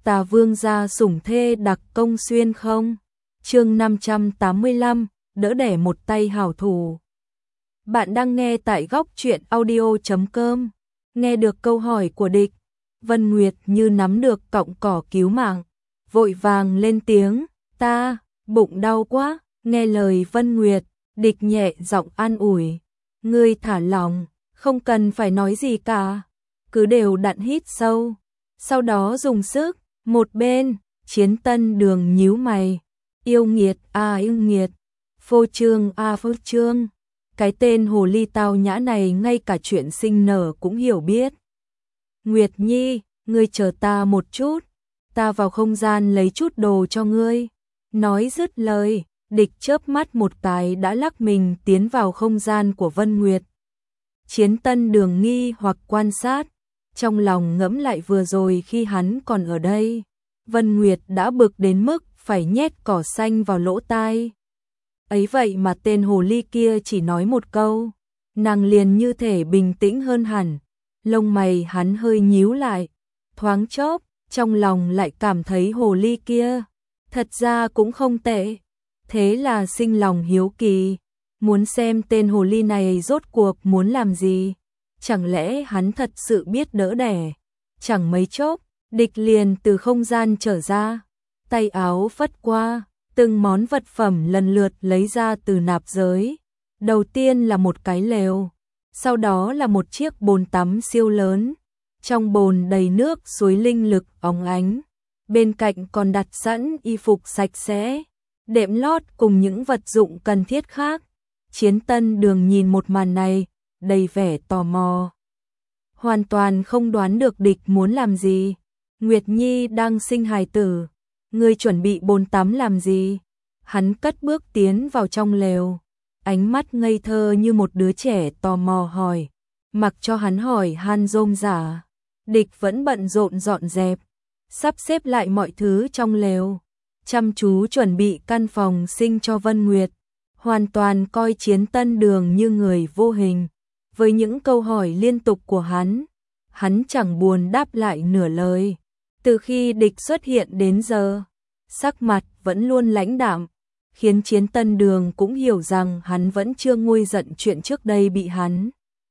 Tà Vương gia sủng thê đặc công xuyên không? Chương 585, đỡ đẻ một tay hảo thủ. Bạn đang nghe tại góc truyện audio.com. Nghe được câu hỏi của địch, Vân Nguyệt như nắm được cọng cỏ cứu mạng, vội vàng lên tiếng, ta, bụng đau quá. Nghe lời Vân Nguyệt, địch nhẹ giọng an ủi, ngươi thả lòng, không cần phải nói gì cả, cứ đều đặn hít sâu, sau đó dùng sức. Một bên, Chiến Tân Đường nhíu mày, yêu nghiệt à yêu nghiệt, phô trương à phô trương, cái tên hồ ly tao nhã này ngay cả chuyện sinh nở cũng hiểu biết. Nguyệt Nhi, ngươi chờ ta một chút, ta vào không gian lấy chút đồ cho ngươi. Nói dứt lời, địch chớp mắt một cái đã lắc mình tiến vào không gian của Vân Nguyệt. Chiến Tân Đường nghi hoặc quan sát, trong lòng ngẫm lại vừa rồi khi hắn còn ở đây, Vân Nguyệt đã bực đến mức phải nhét cỏ xanh vào lỗ tai. Ấy vậy mà tên hồ ly kia chỉ nói một câu, nàng liền như thể bình tĩnh hơn hẳn, lông mày hắn hơi nhíu lại, thoáng chốc, trong lòng lại cảm thấy hồ ly kia thật ra cũng không tệ, thế là sinh lòng hiếu kỳ, muốn xem tên hồ ly này rốt cuộc muốn làm gì. Chẳng lẽ hắn thật sự biết đỡ đẻ? Chẳng mấy chốc, địch liền từ không gian trở ra, tay áo phất qua, từng món vật phẩm lần lượt lấy ra từ nạp giới. Đầu tiên là một cái lều, sau đó là một chiếc bồn tắm siêu lớn, trong bồn đầy nước suối linh lực óng ánh, bên cạnh còn đặt sẵn y phục sạch sẽ, đệm lót cùng những vật dụng cần thiết khác. Chiến Tân Đường nhìn một màn này, đầy vẻ tò mò. Hoàn toàn không đoán được địch muốn làm gì. Nguyệt Nhi đang sinh hài tử, ngươi chuẩn bị bồn tắm làm gì? Hắn cất bước tiến vào trong lều, ánh mắt ngây thơ như một đứa trẻ tò mò hỏi. Mặc cho hắn hỏi han rôm rả, địch vẫn bận rộn dọn dẹp, sắp xếp lại mọi thứ trong lều, chăm chú chuẩn bị căn phòng sinh cho Vân Nguyệt, hoàn toàn coi Chiến Tân Đường như người vô hình. Với những câu hỏi liên tục của hắn chẳng buồn đáp lại nửa lời. Từ khi địch xuất hiện đến giờ, sắc mặt vẫn luôn lãnh đạm, khiến Chiến Tân Đường cũng hiểu rằng hắn vẫn chưa nguôi giận chuyện trước đây bị hắn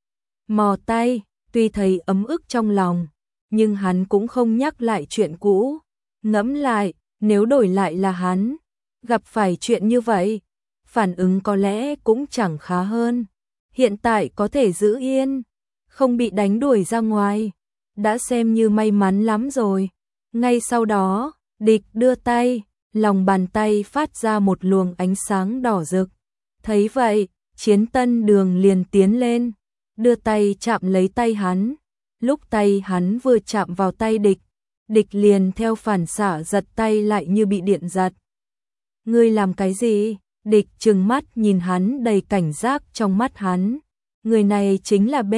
mò tay. Tuy thấy ấm ức trong lòng, nhưng hắn cũng không nhắc lại chuyện cũ. Ngẫm lại, nếu đổi lại là hắn, gặp phải chuyện như vậy, phản ứng có lẽ cũng chẳng khá hơn. Hiện tại có thể giữ yên, không bị đánh đuổi ra ngoài, đã xem như may mắn lắm rồi. Ngay sau đó, địch đưa tay, lòng bàn tay phát ra một luồng ánh sáng đỏ rực. Thấy vậy, Chiến Tân Đường liền tiến lên, đưa tay chạm lấy tay hắn. Lúc tay hắn vừa chạm vào tay địch, địch liền theo phản xạ giật tay lại như bị điện giật. Ngươi làm cái gì? Địch trừng mắt nhìn hắn đầy cảnh giác trong mắt hắn. Người này chính là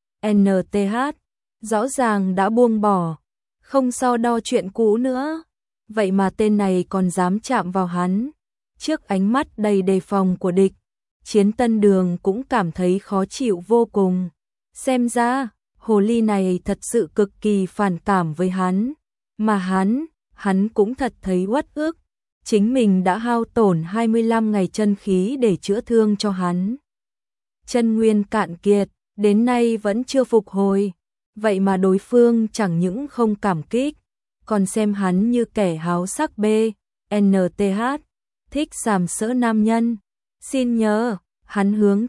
BNTH, rõ ràng đã buông bỏ, không so đo chuyện cũ nữa. Vậy mà tên này còn dám chạm vào hắn. Trước ánh mắt đầy đề phòng của địch, Chiến Tân Đường cũng cảm thấy khó chịu vô cùng. Xem ra, hồ ly này thật sự cực kỳ phản cảm với hắn. Mà hắn cũng thật thấy uất ức. Chính mình đã hao tổn 25 ngày chân khí để chữa thương cho hắn. Chân nguyên cạn kiệt, đến nay vẫn chưa phục hồi. Vậy mà đối phương chẳng những không cảm kích, còn xem hắn như kẻ háo sắc BNTH, thích sàm sỡ nam nhân. Xin nhớ, hắn hướng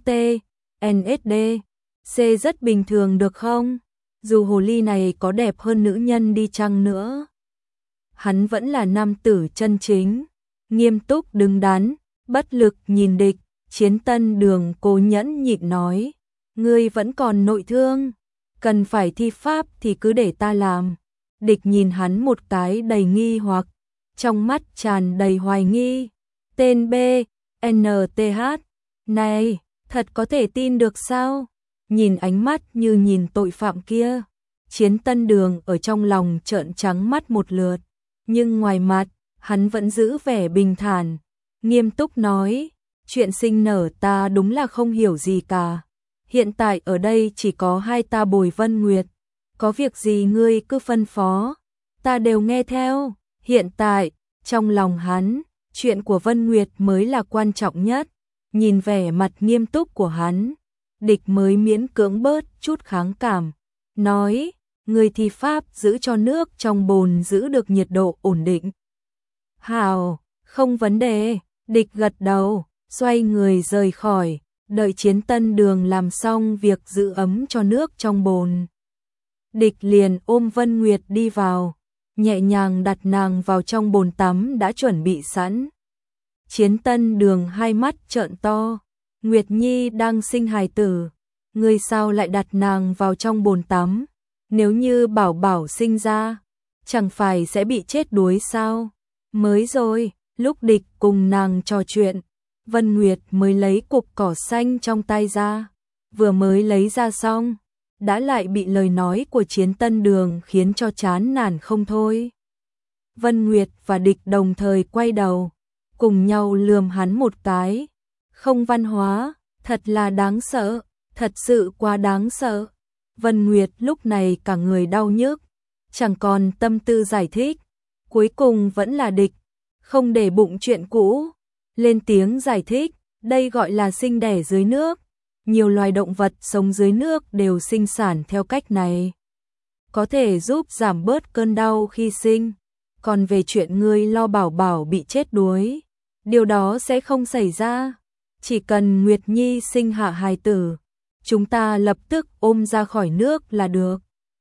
TNSD, C rất bình thường được không? Dù hồ ly này có đẹp hơn nữ nhân đi chăng nữa, hắn vẫn là nam tử chân chính. Nghiêm túc đứng đắn, bất lực nhìn địch, Chiến Tân Đường cố nhẫn nhịn nói, ngươi vẫn còn nội thương, cần phải thi pháp thì cứ để ta làm. Địch nhìn hắn một cái đầy nghi hoặc, trong mắt tràn đầy hoài nghi. Tên BNTH này, thật có thể tin được sao? Nhìn ánh mắt như nhìn tội phạm kia, Chiến Tân Đường ở trong lòng trợn trắng mắt một lượt, nhưng ngoài mặt, hắn vẫn giữ vẻ bình thản, nghiêm túc nói, chuyện sinh nở ta đúng là không hiểu gì cả. Hiện tại ở đây chỉ có hai ta bồi Vân Nguyệt, có việc gì ngươi cứ phân phó. ta đều nghe theo. Hiện tại, trong lòng hắn, chuyện của Vân Nguyệt mới là quan trọng nhất. Nhìn vẻ mặt nghiêm túc của hắn, Địch mới miễn cưỡng bớt chút kháng cảm, nói, người thi pháp giữ cho nước trong bồn giữ được nhiệt độ ổn định. Hào, không vấn đề. Địch gật đầu, xoay người rời khỏi, đợi Chiến Tân Đường làm xong việc giữ ấm cho nước trong bồn. Địch liền ôm Vân Nguyệt đi vào, nhẹ nhàng đặt nàng vào trong bồn tắm đã chuẩn bị sẵn. Chiến Tân Đường hai mắt trợn to, Nguyệt Nhi đang sinh hài tử, ngươi sao lại đặt nàng vào trong bồn tắm? Nếu như Bảo Bảo sinh ra, chẳng phải sẽ bị chết đuối sao? Mới rồi, lúc Địch cùng nàng trò chuyện, Vân Nguyệt mới lấy cục cỏ xanh trong tay ra, vừa mới lấy ra xong, đã lại bị lời nói của Chiến Tân Đường khiến cho chán nản không thôi. Vân Nguyệt và Địch đồng thời quay đầu, cùng nhau lườm hắn một cái. Không văn hóa, thật là đáng sợ, thật sự quá đáng sợ. Vân Nguyệt lúc này cả người đau nhức, chẳng còn tâm tư giải thích. Cuối cùng vẫn là Địch, không để bụng chuyện cũ, lên tiếng giải thích, đây gọi là sinh đẻ dưới nước. Nhiều loài động vật sống dưới nước đều sinh sản theo cách này, có thể giúp giảm bớt cơn đau khi sinh. Còn về chuyện ngươi lo Bảo Bảo bị chết đuối, điều đó sẽ không xảy ra. Chỉ cần Nguyệt Nhi sinh hạ hài tử, chúng ta lập tức ôm ra khỏi nước là được.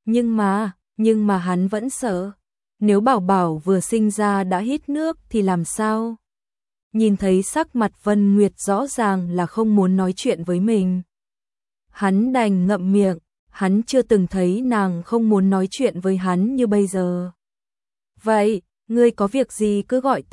Nhưng mà hắn vẫn sợ, nếu Bảo Bảo vừa sinh ra đã hít nước thì làm sao? Nhìn thấy sắc mặt Vân Nguyệt rõ ràng là không muốn nói chuyện với mình, hắn đành ngậm miệng. Hắn chưa từng thấy nàng không muốn nói chuyện với hắn như bây giờ. Vậy, ngươi có việc gì cứ gọi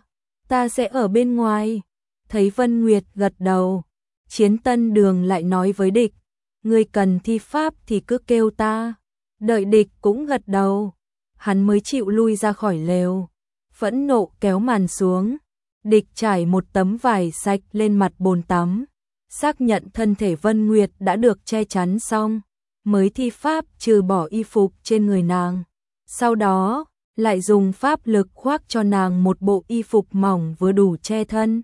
ta sẽ ở bên ngoài. Thấy Vân Nguyệt gật đầu, Chiến Tân Đường lại nói với Địch, ngươi cần thi pháp thì cứ kêu ta. Đợi Địch cũng gật đầu, hắn mới chịu lui ra khỏi lều, phẫn nộ kéo màn xuống. Địch trải một tấm vải sạch lên mặt bồn tắm, xác nhận thân thể Vân Nguyệt đã được che chắn xong, mới thi pháp trừ bỏ y phục trên người nàng. Sau đó, lại dùng pháp lực khoác cho nàng một bộ y phục mỏng vừa đủ che thân.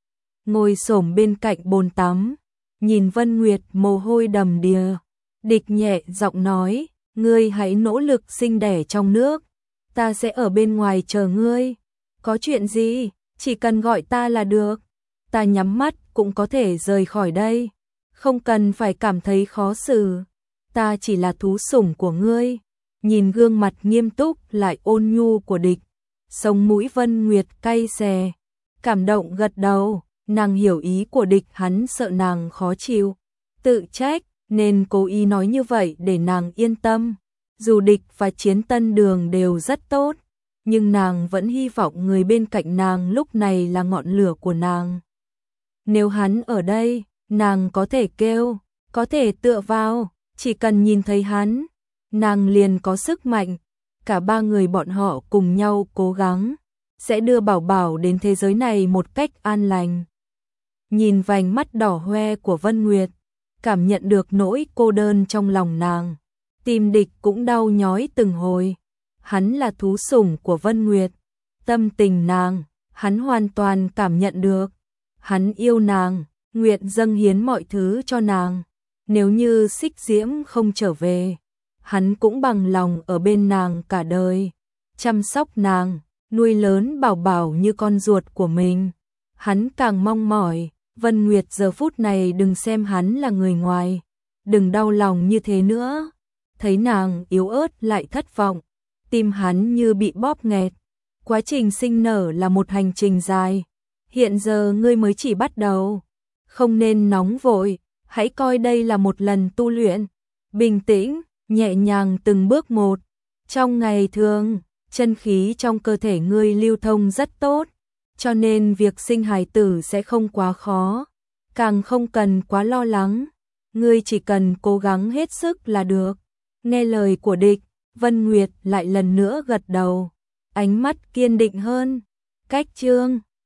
Ngồi xổm bên cạnh bồn tắm, nhìn Vân Nguyệt mồ hôi đầm đìa, Địch nhẹ giọng nói, ngươi hãy nỗ lực sinh đẻ trong nước, ta sẽ ở bên ngoài chờ ngươi. Có chuyện gì, chỉ cần gọi ta là được, ta nhắm mắt cũng có thể rời khỏi đây, không cần phải cảm thấy khó xử, ta chỉ là thú sủng của ngươi. Nhìn gương mặt nghiêm túc lại ôn nhu của Địch, sống mũi Vân Nguyệt cay xè, cảm động gật đầu. Nàng hiểu ý của Địch, hắn sợ nàng khó chịu, tự trách, nên cố ý nói như vậy để nàng yên tâm. Dù Địch và Chiến Tân Đường đều rất tốt, nhưng nàng vẫn hy vọng người bên cạnh nàng lúc này là ngọn lửa của nàng. Nếu hắn ở đây, nàng có thể kêu, có thể tựa vào, chỉ cần nhìn thấy hắn, nàng liền có sức mạnh. Cả ba người bọn họ cùng nhau cố gắng, sẽ đưa Bảo Bảo đến thế giới này một cách an lành. Nhìn vành mắt đỏ hoe của Vân Nguyệt, cảm nhận được nỗi cô đơn trong lòng nàng, tim Địch cũng đau nhói từng hồi. Hắn là thú sủng của Vân Nguyệt, tâm tình nàng, hắn hoàn toàn cảm nhận được. Hắn yêu nàng, nguyện dâng hiến mọi thứ cho nàng. Nếu như Xích Diễm không trở về, hắn cũng bằng lòng ở bên nàng cả đời, chăm sóc nàng, nuôi lớn Bảo Bảo như con ruột của mình. Hắn càng mong mỏi, Vân Nguyệt giờ phút này đừng xem hắn là người ngoài, đừng đau lòng như thế nữa. Thấy nàng yếu ớt lại thất vọng, tim hắn như bị bóp nghẹt. Quá trình sinh nở là một hành trình dài, hiện giờ ngươi mới chỉ bắt đầu, không nên nóng vội, hãy coi đây là một lần tu luyện, bình tĩnh, nhẹ nhàng từng bước một. Trong ngày thường, chân khí trong cơ thể ngươi lưu thông rất tốt, cho nên việc sinh hài tử sẽ không quá khó, càng không cần quá lo lắng, ngươi chỉ cần cố gắng hết sức là được. Nghe lời của Địch, Vân Nguyệt lại lần nữa gật đầu, ánh mắt kiên định hơn. Cách chương